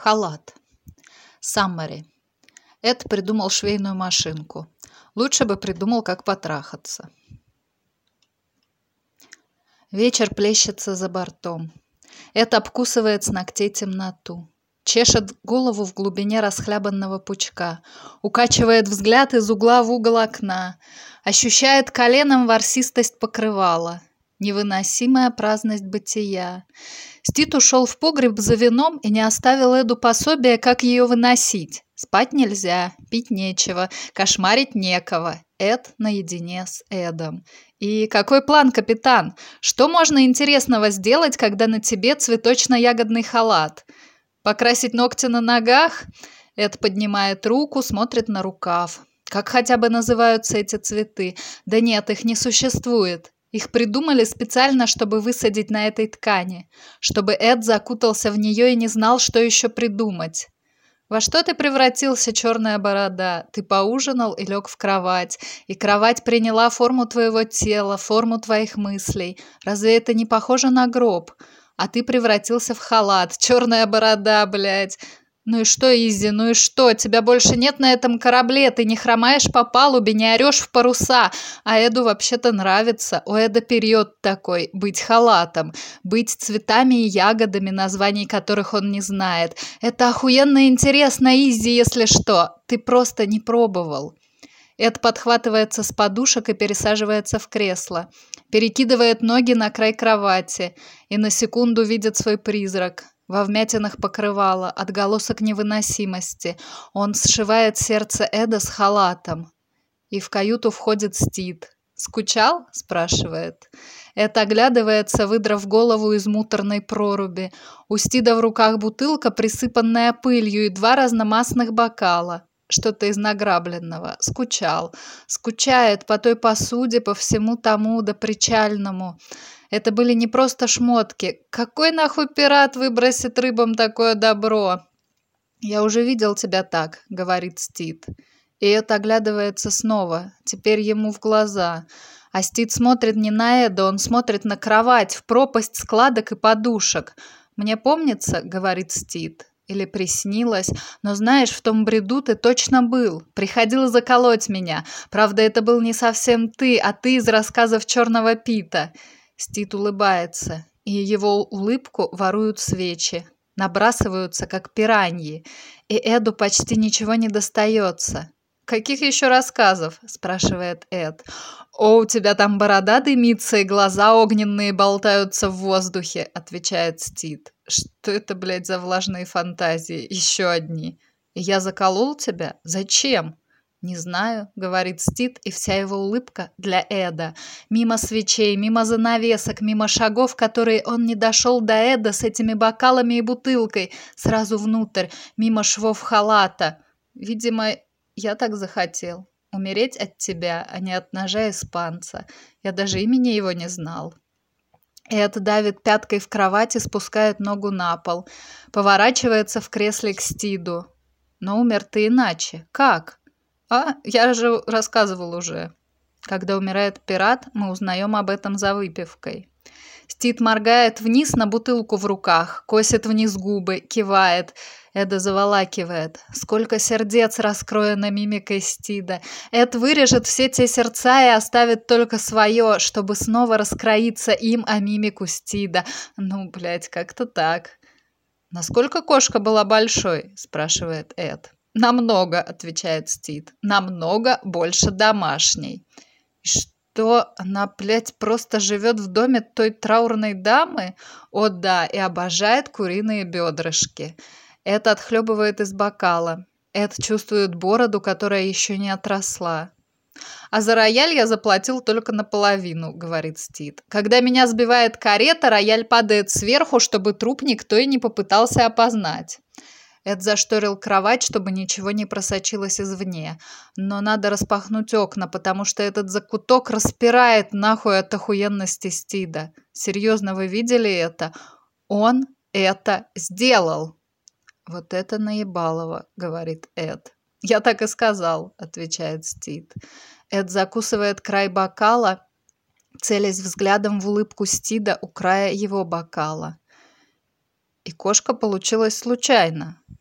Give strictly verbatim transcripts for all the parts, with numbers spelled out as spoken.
Халат. Саммари. Эд придумал швейную машинку. Лучше бы придумал, как потрахаться. Вечер плещется за бортом. Эд обкусывает с ногтей темноту. Чешет голову в глубине расхлябанного пучка. Укачивает взгляд из угла в угол окна. Ощущает коленом ворсистость покрывала. Невыносимая праздность бытия. Стит ушел в погреб за вином и не оставил Эду пособия, как ее выносить. Спать нельзя, пить нечего, кошмарить некого. Эд наедине с Эдом. И какой план, капитан? Что можно интересного сделать, когда на тебе цветочно-ягодный халат? Покрасить ногти на ногах? Эд поднимает руку, смотрит на рукав. Как хотя бы называются эти цветы? Да нет, их не существует. Их придумали специально, чтобы высадить на этой ткани, чтобы Эд закутался в нее и не знал, что еще придумать. Во что ты превратился, черная борода? Ты поужинал и лег в кровать, и кровать приняла форму твоего тела, форму твоих мыслей. Разве это не похоже на гроб? А ты превратился в халат, черная борода, блядь. Ну и что, Изи, ну и что? Тебя больше нет на этом корабле, ты не хромаешь по палубе, не орешь в паруса. А Эду вообще-то нравится. У Эда период такой – быть халатом, быть цветами и ягодами, названий которых он не знает. Это охуенно интересно, Изи, если что. Ты просто не пробовал. Эд подхватывается с подушек и пересаживается в кресло. Перекидывает ноги на край кровати и на секунду видит свой призрак. Во вмятинах покрывала, отголосок невыносимости. Он сшивает сердце Эда с халатом. И в каюту входит Стит. «Скучал?» – спрашивает. Эд оглядывается, выдрав голову из муторной проруби. У Стида в руках бутылка, присыпанная пылью, и два разномастных бокала. Что-то из награбленного. Скучал. Скучает по той посуде, по всему тому да причальному. Это были не просто шмотки. Какой нахуй пират выбросит рыбам такое добро? «Я уже видел тебя так», — говорит Стит. И Эд оглядывается снова, теперь ему в глаза. А Стит смотрит не на Эда, он смотрит на кровать, в пропасть складок и подушек. «Мне помнится», — говорит Стит, — или приснилось, но знаешь, в том бреду ты точно был, приходил заколоть меня. Правда, это был не совсем ты, а ты из рассказов Черного Пита». Стит улыбается, и его улыбку воруют свечи, набрасываются, как пираньи, и Эду почти ничего не достается. «Каких еще рассказов?» – спрашивает Эд. «О, у тебя там борода дымится, и глаза огненные болтаются в воздухе», – отвечает Стит. «Что это, блядь, за влажные фантазии? Еще одни. И я заколол тебя? Зачем?» «Не знаю», — говорит Стит, и вся его улыбка для Эда. Мимо свечей, мимо занавесок, мимо шагов, которые он не дошел до Эда с этими бокалами и бутылкой, сразу внутрь, мимо швов халата. «Видимо, я так захотел. Умереть от тебя, а не от ножа испанца. Я даже имени его не знал». Эд давит пяткой в кровать и спускает ногу на пол. Поворачивается в кресле к Стиду. «Но умер ты иначе. Как?» «А, я же рассказывал уже. Когда умирает пират, мы узнаем об этом за выпивкой». Стит моргает вниз на бутылку в руках, косит вниз губы, кивает. Эда заволакивает. Сколько сердец раскроено мимикой Стида. Эд вырежет все те сердца и оставит только свое, чтобы снова раскроиться им о мимику Стида. Ну, блядь, как-то так. «Насколько кошка была большой?» – спрашивает Эд. «Намного», — отвечает Стит. «Намного больше домашней». «И что, она, блядь, просто живет в доме той траурной дамы?» «О да, и обожает куриные бедрышки». Эд отхлебывает из бокала. Эд чувствует бороду, которая еще не отросла. «А за рояль я заплатил только наполовину», — говорит Стит. «Когда меня сбивает карета, рояль падает сверху, чтобы труп никто и не попытался опознать». Эд зашторил кровать, чтобы ничего не просочилось извне. Но надо распахнуть окна, потому что этот закуток распирает нахуй от охуенности Стида. Серьезно, вы видели это? Он это сделал. «Вот это наебалово», — говорит Эд. «Я так и сказал», — отвечает Стид. Эд закусывает край бокала, целясь взглядом в улыбку Стида у края его бокала. «И кошка получилась случайно»,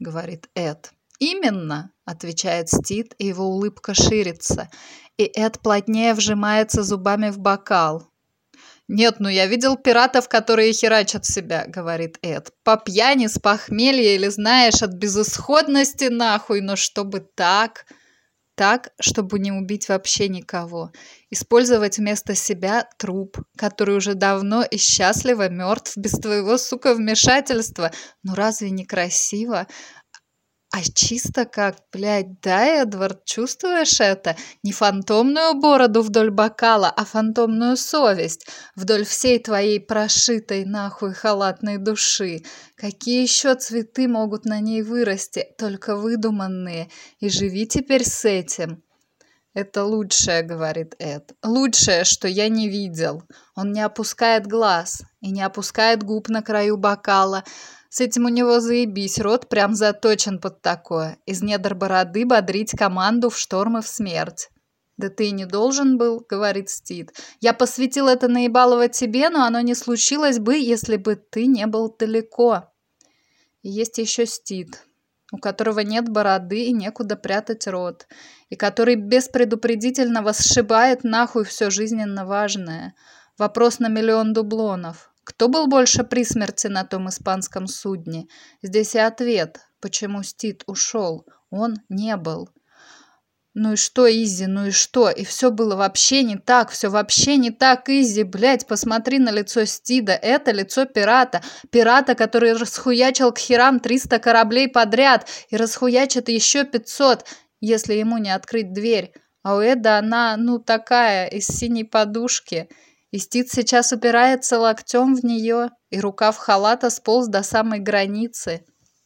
говорит Эд. «Именно», — отвечает Стид, и его улыбка ширится, и Эд плотнее вжимается зубами в бокал. «Нет, ну я видел пиратов, которые херачат себя», — говорит Эд. «По пьяни, с похмелья или, знаешь, от безысходности нахуй, но чтобы так...» Так, чтобы не убить вообще никого. Использовать вместо себя труп, который уже давно и счастливо мертв без твоего, сука, вмешательства. Ну разве не красиво? А чисто как, блядь, да, Эдвард, чувствуешь это? Не фантомную бороду вдоль бокала, а фантомную совесть вдоль всей твоей прошитой нахуй халатной души. Какие еще цветы могут на ней вырасти, только выдуманные, и живи теперь с этим. «Это лучшее», — говорит Эд, — «лучшее, что я не видел». Он не опускает глаз и не опускает губ на краю бокала. С этим у него заебись, рот прям заточен под такое. Из недр бороды бодрить команду в шторм и в смерть. «Да ты и не должен был», — говорит Стид. «Я посвятил это наебалово тебе, но оно не случилось бы, если бы ты не был далеко». И есть еще Стид, у которого нет бороды и некуда прятать рот, и который беспредупредительно восшибает нахуй все жизненно важное. Вопрос на миллион дублонов. Кто был больше при смерти на том испанском судне? Здесь и ответ, почему Стид ушел. Он не был. Ну и что, Изи, ну и что? И все было вообще не так, все вообще не так, Изи, блядь, посмотри на лицо Стида, это лицо пирата, пирата, который расхуячил к херам триста кораблей подряд и расхуячит еще пятьсот, если ему не открыть дверь. А у Эда она, ну, такая, из синей подушки, и Стид сейчас упирается локтем в нее, и рукав халата сполз до самой границы.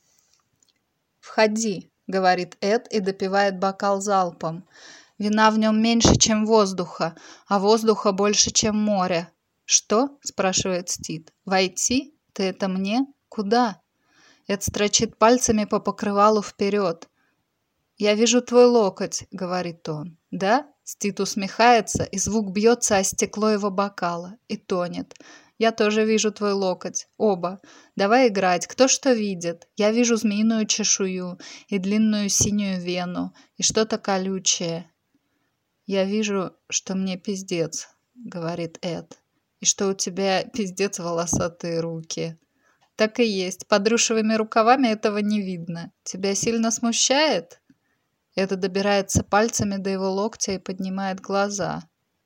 «Входи», — говорит Эд и допивает бокал залпом. Вина в нем меньше, чем воздуха, а воздуха больше, чем море. «Что?» — спрашивает Стид. «Войти? Ты это мне? Куда?» Эд строчит пальцами по покрывалу вперед. «Я вижу твой локоть», — говорит он. «Да?» — Стид усмехается, и звук бьется о стекло его бокала и тонет. «Я тоже вижу твой локоть. Оба. Давай играть. Кто что видит? Я вижу змеиную чешую и длинную синюю вену, и что-то колючее». «Я вижу, что мне пиздец», — говорит Эд, «и что у тебя пиздец волосатые руки». «Так и есть. Под рюшевыми рукавами этого не видно. Тебя сильно смущает?» Эд добирается пальцами до его локтя и поднимает глаза.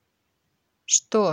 «Что?»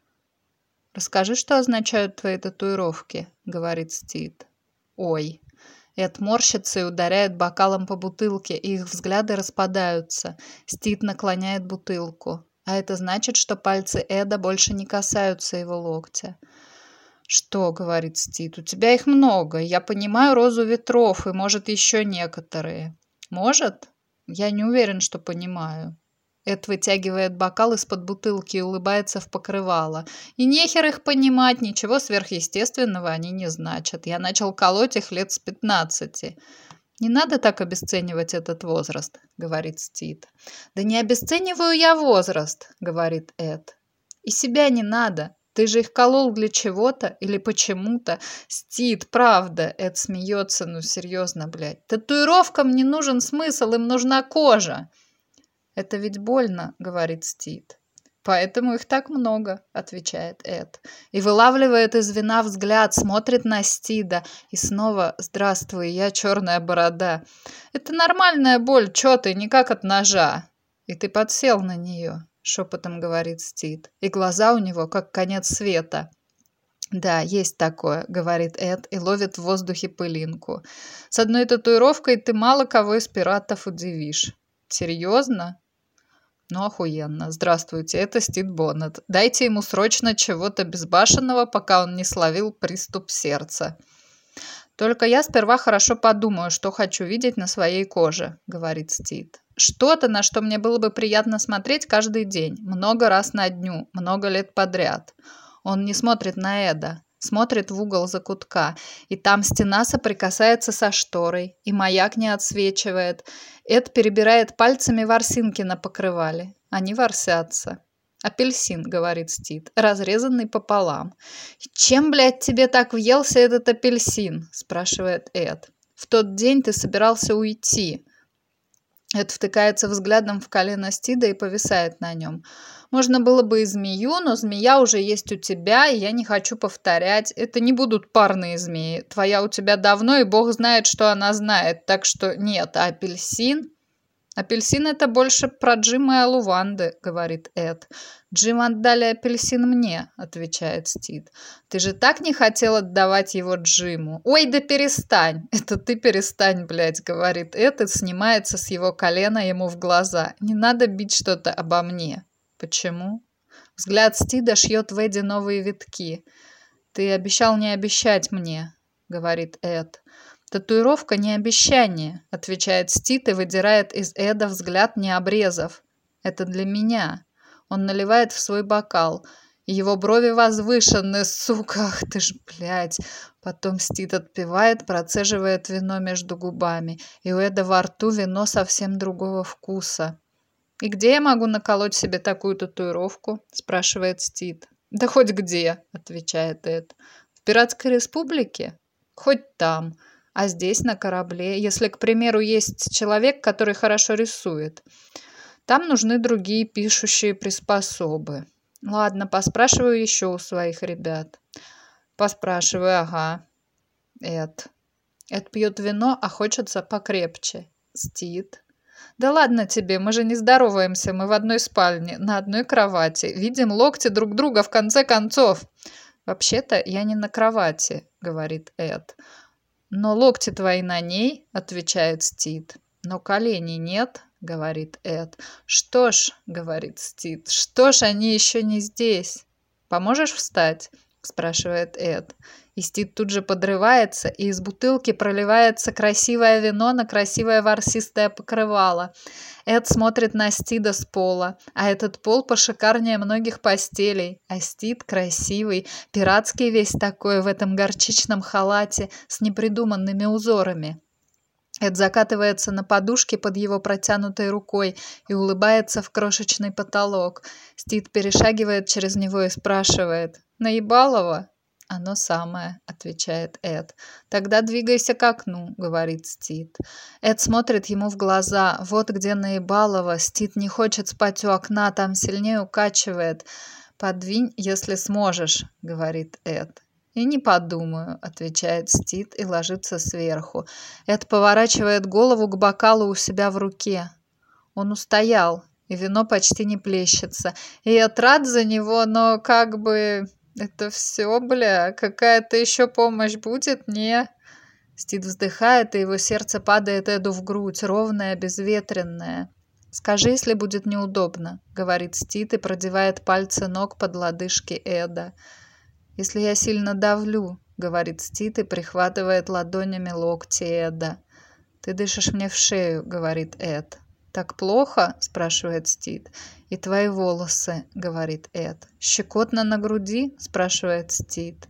«Расскажи, что означают твои татуировки», — говорит Стид. «Ой». Эд морщится и ударяет бокалом по бутылке, и их взгляды распадаются. Стид наклоняет бутылку. А это значит, что пальцы Эда больше не касаются его локтя. «Что?» — говорит Стид. «У тебя их много. Я понимаю розу ветров и, может, еще некоторые». «Может?» «Я не уверен, что понимаю». Эд вытягивает бокал из-под бутылки и улыбается в покрывало. «И нехер их понимать, ничего сверхъестественного они не значат. Я начал колоть их лет с пятнадцати». «Не надо так обесценивать этот возраст», — говорит Стид. «Да не обесцениваю я возраст», — говорит Эд. «И себя не надо. Ты же их колол для чего-то или почему-то. Стид, правда». Эд смеется, ну серьезно, блядь. «Татуировкам не нужен смысл, им нужна кожа». «Это ведь больно», — говорит Стид. «Поэтому их так много», — отвечает Эд. И вылавливает из вина взгляд, смотрит на Стида. И снова «Здравствуй, я черная борода». «Это нормальная боль, чё ты, не как от ножа». «И ты подсел на нее», — шепотом говорит Стид. И глаза у него как конец света. «Да, есть такое», — говорит Эд и ловит в воздухе пылинку. «С одной татуировкой ты мало кого из пиратов удивишь». «Серьезно?» «Ну, охуенно. Здравствуйте, это Стид Боннет. Дайте ему срочно чего-то безбашенного, пока он не словил приступ сердца». «Только я сперва хорошо подумаю, что хочу видеть на своей коже», — говорит Стид. «Что-то, на что мне было бы приятно смотреть каждый день, много раз на дню, много лет подряд». Он не смотрит на Эда, смотрит в угол закутка, и там стена соприкасается со шторой, и маяк не отсвечивает. Эд перебирает пальцами ворсинки на покрывале. Они ворсятся. «Апельсин», — говорит Стид, разрезанный пополам. «Чем, блядь, тебе так въелся этот апельсин?» — спрашивает Эд. В тот день ты собирался уйти. Эд втыкается взглядом в колено Стида и повисает на нем. Можно было бы и змею, но змея уже есть у тебя, и я не хочу повторять. Это не будут парные змеи. Твоя у тебя давно, и Бог знает, что она знает. Так что нет, а апельсин... «Апельсин — это больше про Джима и Алуванды», — говорит Эд. «Джим отдали апельсин мне», — отвечает Стид. «Ты же так не хотел отдавать его Джиму». «Ой, да перестань!» «Это ты перестань, блядь», — говорит Эд и снимается с его колена ему в глаза. «Не надо бить что-то обо мне». «Почему?» Взгляд Стида шьет в Эдди новые витки. «Ты обещал не обещать мне», — говорит Эд. «Татуировка не обещание», — отвечает Стид и выдирает из Эда взгляд, не обрезав. «Это для меня». Он наливает в свой бокал. Его брови возвышены, сука, ах ты ж, блядь. Потом Стид отпивает, процеживает вино между губами, и у Эда во рту вино совсем другого вкуса. «И где я могу наколоть себе такую татуировку?» — спрашивает Стид. «Да хоть где», — отвечает Эд. «В Пиратской Республике? Хоть там. А здесь, на корабле, если, к примеру, есть человек, который хорошо рисует. Там нужны другие пишущие приспособы. Ладно, поспрашиваю еще у своих ребят». «Поспрашиваю, ага». Эд. Эд пьет вино, а хочется покрепче. Стид. «Да ладно тебе, мы же не здороваемся, мы в одной спальне, на одной кровати, видим локти друг друга в конце концов». «Вообще-то я не на кровати», — говорит Эд. «Но локти твои на ней», — отвечает Стид. «Но коленей нет», — говорит Эд. «Что ж», — говорит Стид, — «что ж, они еще не здесь». «Поможешь встать?» — спрашивает Эд. И Стид тут же подрывается, и из бутылки проливается красивое вино на красивое ворсистое покрывало. Эд смотрит на Стида с пола, а этот пол пошикарнее многих постелей. А Стид красивый, пиратский весь такой в этом горчичном халате с непридуманными узорами. Эд закатывается на подушке под его протянутой рукой и улыбается в крошечный потолок. Стид перешагивает через него и спрашивает: «Наебалово?» «Оно самое», — отвечает Эд. «Тогда двигайся к окну», — говорит Стид. Эд смотрит ему в глаза. Вот где наебалово. Стид не хочет спать у окна, там сильнее укачивает. «Подвинь, если сможешь», — говорит Эд. «И не подумаю», — отвечает Стид и ложится сверху. Эд поворачивает голову к бокалу у себя в руке. Он устоял, и вино почти не плещется. И Эд рад за него, но как бы... «Это все, бля, какая-то еще помощь будет, не?» Стид вздыхает, и его сердце падает Эду в грудь, ровное, безветренное. «Скажи, если будет неудобно», — говорит Стид и продевает пальцы ног под лодыжки Эда. «Если я сильно давлю», — говорит Стид и прихватывает ладонями локти Эда. «Ты дышишь мне в шею», — говорит Эд. «Так плохо?» — спрашивает Стид. «И твои волосы», — говорит Эд. «Щекотно на груди?» — спрашивает Стид.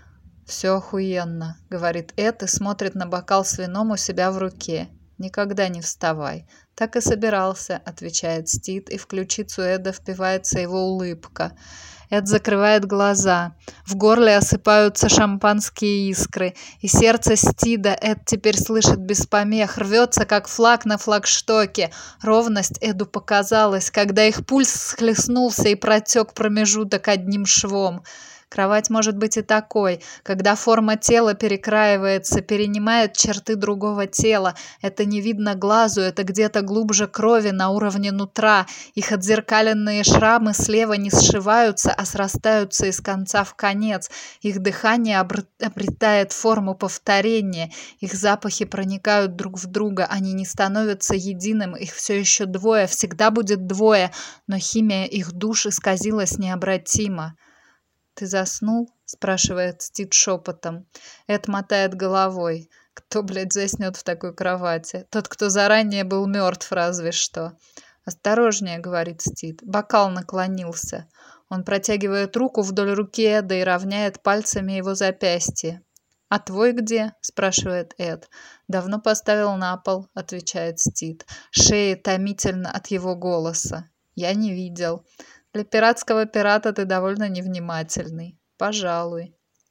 «Все охуенно», — говорит Эд и смотрит на бокал с вином у себя в руке. «Никогда не вставай». «Так и собирался», — отвечает Стид, и в ключицу Эда впивается его улыбка. Эд закрывает глаза. В горле осыпаются шампанские искры. И сердце Стида Эд теперь слышит без помех. Рвется, как флаг на флагштоке. Ровность Эду показалась, когда их пульс схлестнулся и протек промежуток одним швом. Кровать может быть и такой, когда форма тела перекраивается, перенимает черты другого тела. Это не видно глазу, это где-то глубже крови на уровне нутра. Их отзеркаленные шрамы слева не сшиваются, а срастаются из конца в конец. Их дыхание обретает форму повторения. Их запахи проникают друг в друга, они не становятся единым, их все еще двое, всегда будет двое, но химия их душ исказилась необратимо. «Ты заснул?» — спрашивает Стид шепотом. Эд мотает головой. Кто, блядь, заснет в такой кровати? Тот, кто заранее был мертв, разве что. «Осторожнее», — говорит Стид. Бокал наклонился. Он протягивает руку вдоль руки Эда и равняет пальцами его запястье. «А твой где?» — спрашивает Эд. «Давно поставил на пол», — отвечает Стид. Шея томительно от его голоса. «Я не видел». «Для пиратского пирата ты довольно невнимательный». «Пожалуй».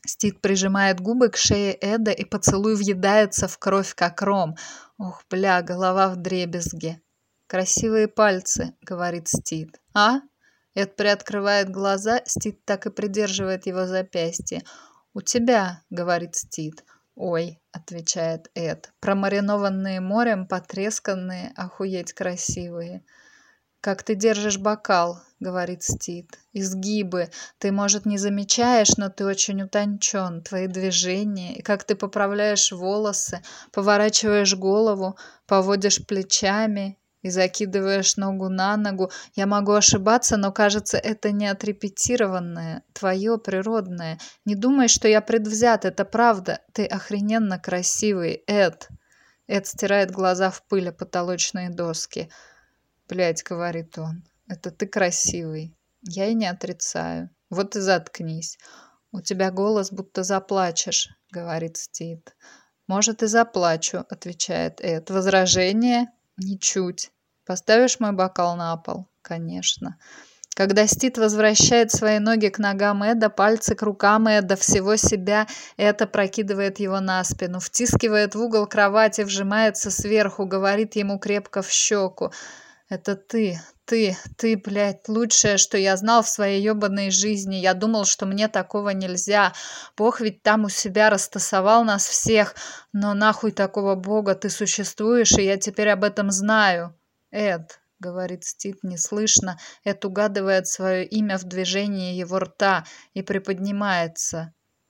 Стид прижимает губы к шее Эда, и поцелуй въедается в кровь, как ром. Ох, бля, голова вдребезги. «Красивые пальцы», — говорит Стид. «А?» Эд приоткрывает глаза, Стид так и придерживает его запястье. «У тебя», — говорит Стид. «Ой», — отвечает Эд, — «промаринованные морем, потресканные, охуеть красивые». «Как ты держишь бокал», — говорит Стид. «Изгибы. Ты, может, не замечаешь, но ты очень утончен. Твои движения, и как ты поправляешь волосы, поворачиваешь голову, поводишь плечами и закидываешь ногу на ногу. Я могу ошибаться, но, кажется, это не отрепетированное, твое, природное. Не думай, что я предвзят, это правда. Ты охрененно красивый, Эд». Эд стирает глаза в пыль о потолочные доски. «Блядь», — говорит он, — «это ты красивый. Я и не отрицаю. Вот и заткнись. У тебя голос, будто заплачешь», — говорит Стид. «Может, и заплачу», — отвечает Эд. «Возражение? Ничуть. Поставишь мой бокал на пол?» «Конечно». Когда Стид возвращает свои ноги к ногам Эда, пальцы к рукам Эда, всего себя, Эд опрокидывает его на спину, втискивает в угол кровати, вжимается сверху, говорит ему крепко в щеку: «Это ты, ты, ты, блядь, лучшее, что я знал в своей ебаной жизни. Я думал, что мне такого нельзя. Бог ведь там у себя растасовал нас всех. Но нахуй такого бога, ты существуешь, и я теперь об этом знаю». «Эд», — говорит Стид неслышно, Эд угадывает свое имя в движении его рта и приподнимается.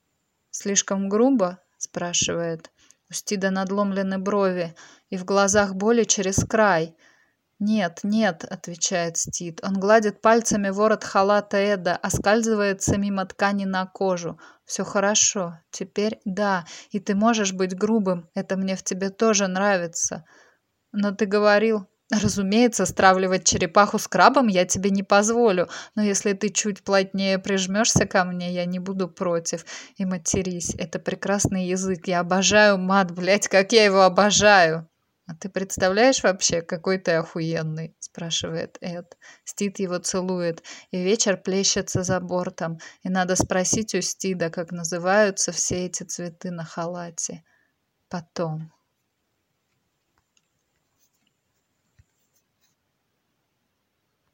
«Слишком грубо?» — спрашивает. У Стида надломлены брови, и в глазах боли через край. «Нет, нет», — отвечает Стид. Он гладит пальцами ворот халата Эда, оскальзывается мимо ткани на кожу. «Все хорошо. Теперь да. И ты можешь быть грубым. Это мне в тебе тоже нравится. Но ты говорил...» «Разумеется, стравливать черепаху с крабом я тебе не позволю, но если ты чуть плотнее прижмешься ко мне, я не буду против. И матерись. Это прекрасный язык. Я обожаю мат, блядь, как я его обожаю!» «А ты представляешь вообще, какой ты охуенный?» — спрашивает Эд. Стид его целует, и вечер плещется за бортом, и надо спросить у Стида, как называются все эти цветы на халате. Потом.